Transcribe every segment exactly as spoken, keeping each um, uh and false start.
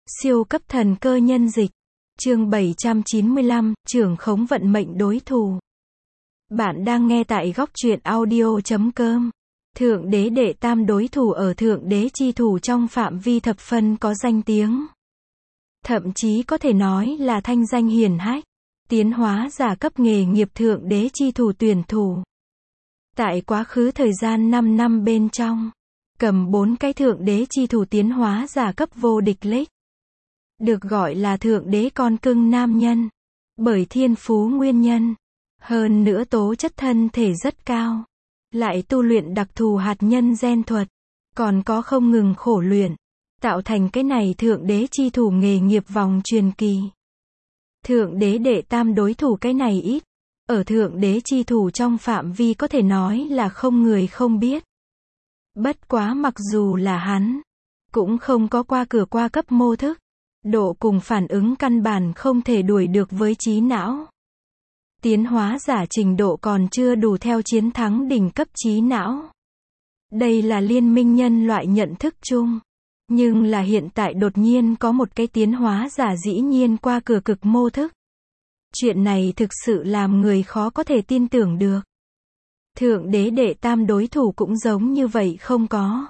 Siêu cấp thần cơ nhân dịch. Chương bảy trăm chín mươi lăm, trưởng khống vận mệnh đối thủ. Bạn đang nghe tại góc truyện audio chấm com. Thượng đế đệ tam đối thủ ở thượng đế chi thủ trong phạm vi thập phân có danh tiếng. Thậm chí có thể nói là thanh danh hiển hách. Tiến hóa giả cấp nghề nghiệp thượng đế chi thủ tuyển thủ. Tại quá khứ thời gian năm năm bên trong, cầm bốn cái thượng đế chi thủ tiến hóa giả cấp vô địch lích. Được gọi là thượng đế con cưng nam nhân. Bởi thiên phú nguyên nhân. Hơn nữa tố chất thân thể rất cao. Lại tu luyện đặc thù hạt nhân gen thuật. Còn có không ngừng khổ luyện. Tạo thành cái này thượng đế chi thủ nghề nghiệp vòng truyền kỳ. Thượng đế đệ tam đối thủ cái này ít. Ở thượng đế chi thủ trong phạm vi có thể nói là không người không biết. Bất quá mặc dù là hắn, cũng không có qua cửa qua cấp mô thức. Độ cùng phản ứng căn bản không thể đuổi được với trí não. Tiến hóa giả trình độ còn chưa đủ theo chiến thắng đỉnh cấp trí não. Đây là liên minh nhân loại nhận thức chung. Nhưng là hiện tại đột nhiên có một cái tiến hóa giả dĩ nhiên qua cửa cực mô thức. Chuyện này thực sự làm người khó có thể tin tưởng được. Thượng đế đệ tam đối thủ cũng giống như vậy không có.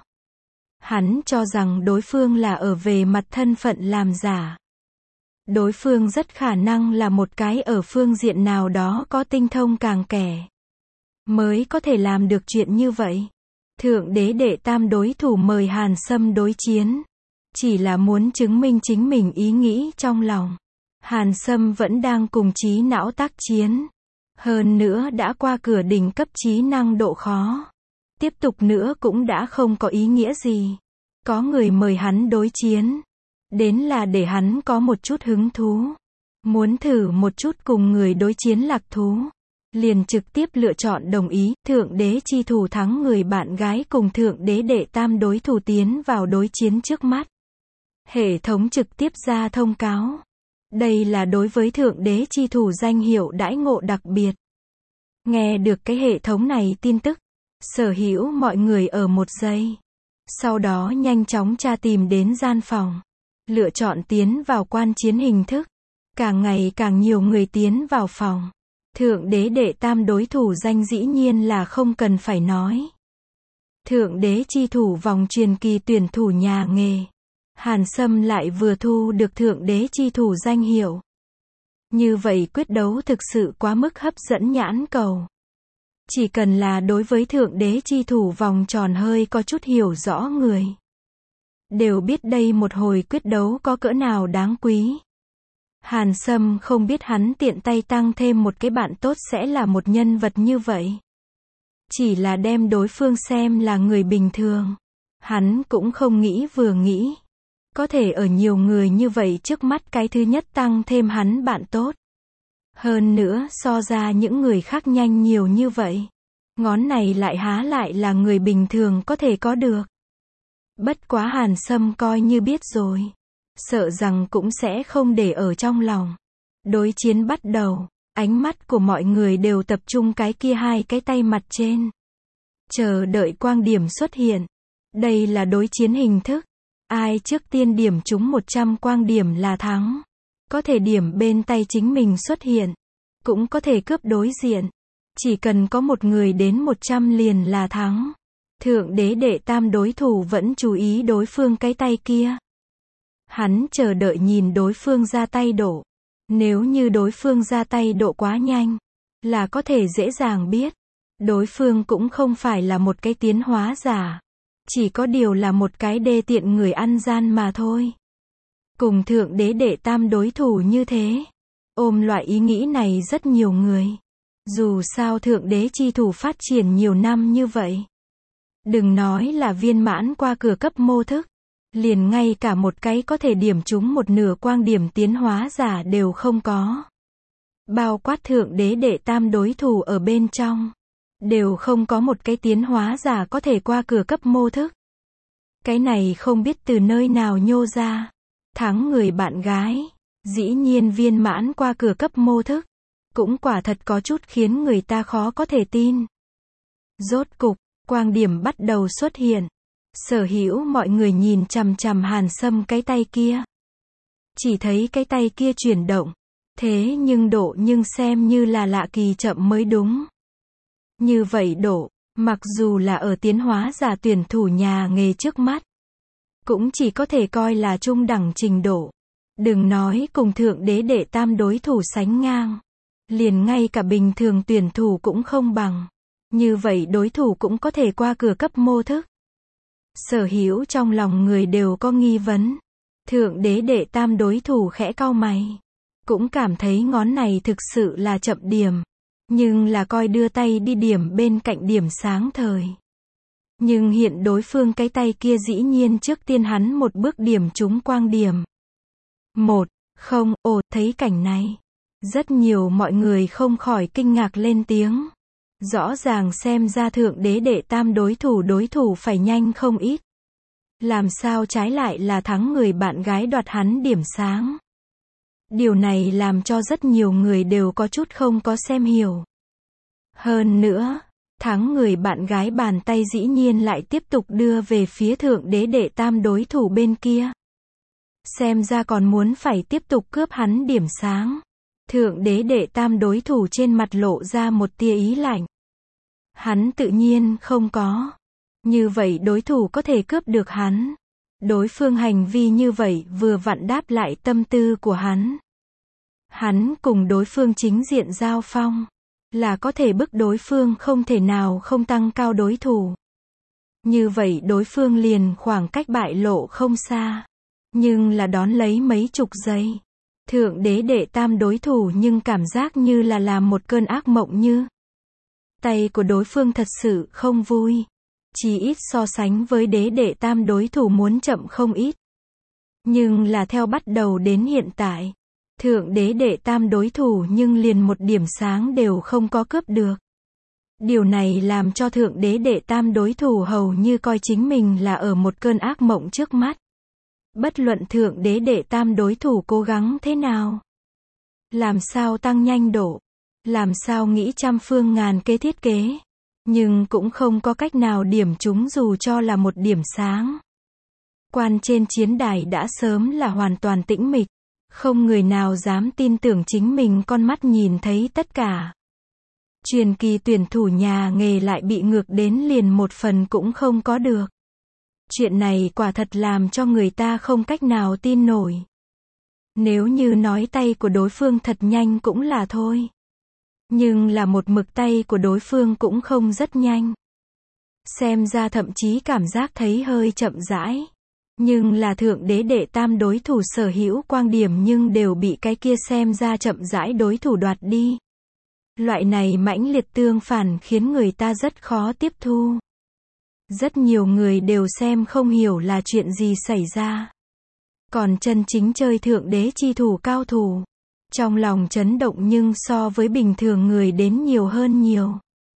Hắn cho rằng đối phương là ở về mặt thân phận làm giả. Đối phương rất khả năng là một cái ở phương diện nào đó có tinh thông càng kẻ. Mới có thể làm được chuyện như vậy. Thượng đế đệ tam đối thủ mời Hàn Sâm đối chiến. Chỉ là muốn chứng minh chính mình ý nghĩ trong lòng. Hàn Sâm vẫn đang cùng trí não tác chiến. Hơn nữa đã qua cửa đỉnh cấp trí năng độ khó. Tiếp tục nữa cũng đã không có ý nghĩa gì. Có người mời hắn đối chiến. Đến là để hắn có một chút hứng thú. Muốn thử một chút cùng người đối chiến lạc thú. Liền trực tiếp lựa chọn đồng ý. Thượng đế chi thủ thắng người bạn gái cùng thượng đế đệ tam đối thủ tiến vào đối chiến trước mắt. Hệ thống trực tiếp ra thông cáo. Đây là đối với thượng đế chi thủ danh hiệu đãi ngộ đặc biệt. Nghe được cái hệ thống này tin tức. Sở hữu mọi người ở một giây. Sau đó nhanh chóng tra tìm đến gian phòng. Lựa chọn tiến vào quan chiến hình thức. Càng ngày càng nhiều người tiến vào phòng. Thượng đế đệ tam đối thủ danh dĩ nhiên là không cần phải nói. Thượng đế chi thủ vòng truyền kỳ tuyển thủ nhà nghề. Hàn Sâm lại vừa thu được thượng đế chi thủ danh hiệu. Như vậy quyết đấu thực sự quá mức hấp dẫn nhãn cầu. Chỉ cần là đối với thượng đế chi thủ vòng tròn hơi có chút hiểu rõ người. Đều biết đây một hồi quyết đấu có cỡ nào đáng quý. Hàn Sâm không biết hắn tiện tay tăng thêm một cái bạn tốt sẽ là một nhân vật như vậy. Chỉ là đem đối phương xem là người bình thường. Hắn cũng không nghĩ vừa nghĩ. Có thể ở nhiều người như vậy trước mắt cái thứ nhất tăng thêm hắn bạn tốt. Hơn nữa so ra những người khác nhanh nhiều như vậy. Ngón này lại há lại là người bình thường có thể có được. Bất quá Hàn Sâm coi như biết rồi. Sợ rằng cũng sẽ không để ở trong lòng. Đối chiến bắt đầu. Ánh mắt của mọi người đều tập trung cái kia hai cái tay mặt trên. Chờ đợi quang điểm xuất hiện. Đây là đối chiến hình thức. Ai trước tiên điểm trúng một trăm quang điểm là thắng. Có thể điểm bên tay chính mình xuất hiện. Cũng có thể cướp đối diện. Chỉ cần có một người đến một trăm liền là thắng. Thượng đế đệ tam đối thủ vẫn chú ý đối phương cái tay kia. Hắn chờ đợi nhìn đối phương ra tay độ. Nếu như đối phương ra tay độ quá nhanh, là có thể dễ dàng biết. Đối phương cũng không phải là một cái tiến hóa giả. Chỉ có điều là một cái đê tiện người ăn gian mà thôi. Cùng thượng đế đệ tam đối thủ như thế. Ôm loại ý nghĩ này rất nhiều người. Dù sao thượng đế chi thủ phát triển nhiều năm như vậy. Đừng nói là viên mãn qua cửa cấp mô thức. Liền ngay cả một cái có thể điểm trúng một nửa quang điểm tiến hóa giả đều không có. Bao quát thượng đế đệ tam đối thủ ở bên trong. Đều không có một cái tiến hóa giả có thể qua cửa cấp mô thức. Cái này không biết từ nơi nào nhô ra. Thắng người bạn gái. Dĩ nhiên viên mãn qua cửa cấp mô thức. Cũng quả thật có chút khiến người ta khó có thể tin. Rốt cục, quang điểm bắt đầu xuất hiện. Sở hữu mọi người nhìn chằm chằm Hàn Sâm cái tay kia. Chỉ thấy cái tay kia chuyển động. Thế nhưng độ nhưng xem như là lạ kỳ chậm mới đúng. Như vậy độ, mặc dù là ở tiến hóa giả tuyển thủ nhà nghề trước mắt, cũng chỉ có thể coi là trung đẳng trình độ. Đừng nói cùng thượng đế đệ tam đối thủ sánh ngang. Liền ngay cả bình thường tuyển thủ cũng không bằng. Như vậy đối thủ cũng có thể qua cửa cấp mô thức. Sở hữu trong lòng người đều có nghi vấn. Thượng đế đệ tam đối thủ khẽ cau mày. Cũng cảm thấy ngón này thực sự là chậm điểm. Nhưng là coi đưa tay đi điểm bên cạnh điểm sáng thời. Nhưng hiện đối phương cái tay kia dĩ nhiên trước tiên hắn một bước điểm trúng quang điểm. Một, không, ồ, thấy cảnh này. Rất nhiều mọi người không khỏi kinh ngạc lên tiếng. Rõ ràng xem ra thượng đế đệ tam đối thủ đối thủ phải nhanh không ít. Làm sao trái lại là thắng người bạn gái đoạt hắn điểm sáng. Điều này làm cho rất nhiều người đều có chút không có xem hiểu. Hơn nữa, thắng người bạn gái bàn tay dĩ nhiên lại tiếp tục đưa về phía thượng đế đệ tam đối thủ bên kia. Xem ra còn muốn phải tiếp tục cướp hắn điểm sáng. Thượng đế đệ tam đối thủ trên mặt lộ ra một tia ý lạnh. Hắn tự nhiên không có. Như vậy đối thủ có thể cướp được hắn. Đối phương hành vi như vậy vừa vặn đáp lại tâm tư của hắn. Hắn cùng đối phương chính diện giao phong. Là có thể bức đối phương không thể nào không tăng cao đối thủ. Như vậy đối phương liền khoảng cách bại lộ không xa. Nhưng là đón lấy mấy chục giây. Thượng đế đệ tam đối thủ nhưng cảm giác như là làm một cơn ác mộng như. Tay của đối phương thật sự không vui. Chỉ ít so sánh với đế đệ tam đối thủ muốn chậm không ít. Nhưng là theo bắt đầu đến hiện tại. Thượng đế đệ tam đối thủ nhưng liền một điểm sáng đều không có cướp được. Điều này làm cho thượng đế đệ tam đối thủ hầu như coi chính mình là ở một cơn ác mộng trước mắt. Bất luận thượng đế đệ tam đối thủ cố gắng thế nào. Làm sao tăng nhanh độ. Làm sao nghĩ trăm phương ngàn kế thiết kế. Nhưng cũng không có cách nào điểm chúng dù cho là một điểm sáng. Quan trên chiến đài đã sớm là hoàn toàn tĩnh mịch. Không người nào dám tin tưởng chính mình con mắt nhìn thấy tất cả. Truyền kỳ tuyển thủ nhà nghề lại bị ngược đến liền một phần cũng không có được. Chuyện này quả thật làm cho người ta không cách nào tin nổi. Nếu như nói tay của đối phương thật nhanh cũng là thôi. Nhưng là một mực tay của đối phương cũng không rất nhanh. Xem ra thậm chí cảm giác thấy hơi chậm rãi. Nhưng là thượng đế đệ tam đối thủ sở hữu quang điểm nhưng đều bị cái kia xem ra chậm rãi đối thủ đoạt đi. Loại này mãnh liệt tương phản khiến người ta rất khó tiếp thu. Rất nhiều người đều xem không hiểu là chuyện gì xảy ra. Còn chân chính chơi thượng đế chi thủ cao thủ. Trong lòng chấn động nhưng so với bình thường người đến nhiều hơn nhiều.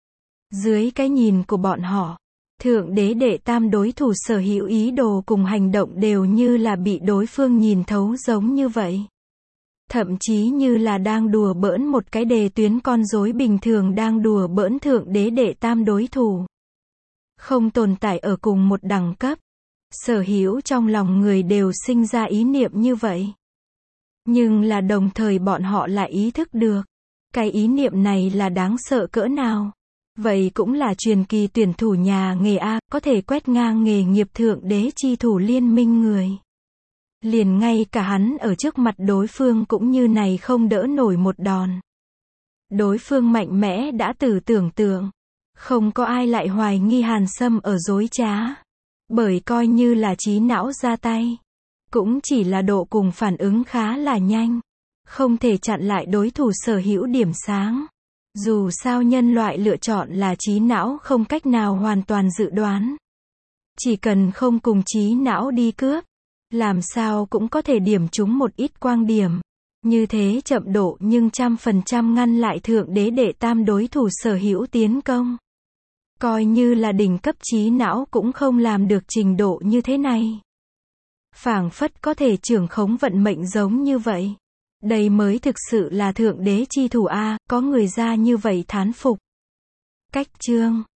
Dưới cái nhìn của bọn họ. Thượng đế đệ tam đối thủ sở hữu ý đồ cùng hành động đều như là bị đối phương nhìn thấu giống như vậy. Thậm chí như là đang đùa bỡn một cái đề tuyến con rối bình thường đang đùa bỡn thượng đế đệ tam đối thủ. Không tồn tại ở cùng một đẳng cấp. Sở hữu trong lòng người đều sinh ra ý niệm như vậy. Nhưng là đồng thời bọn họ lại ý thức được. Cái ý niệm này là đáng sợ cỡ nào. Vậy cũng là truyền kỳ tuyển thủ nhà nghề A, có thể quét ngang nghề nghiệp thượng đế chi thủ liên minh người. Liền ngay cả hắn ở trước mặt đối phương cũng như này không đỡ nổi một đòn. Đối phương mạnh mẽ đã từ tưởng tượng. Không có ai lại hoài nghi Hàn Sâm ở dối trá. Bởi coi như là trí não ra tay. Cũng chỉ là độ cùng phản ứng khá là nhanh. Không thể chặn lại đối thủ sở hữu điểm sáng. Dù sao nhân loại lựa chọn là trí não không cách nào hoàn toàn dự đoán. Chỉ cần không cùng trí não đi cướp. Làm sao cũng có thể điểm chúng một ít quang điểm. Như thế chậm độ nhưng trăm phần trăm ngăn lại thượng đế đệ tam đối thủ sở hữu tiến công. Coi như là đỉnh cấp trí não cũng không làm được trình độ như thế này. Phảng phất có thể trưởng khống vận mệnh giống như vậy. Đây mới thực sự là thượng đế chi thủ A, có người ra như vậy thán phục. Cách chương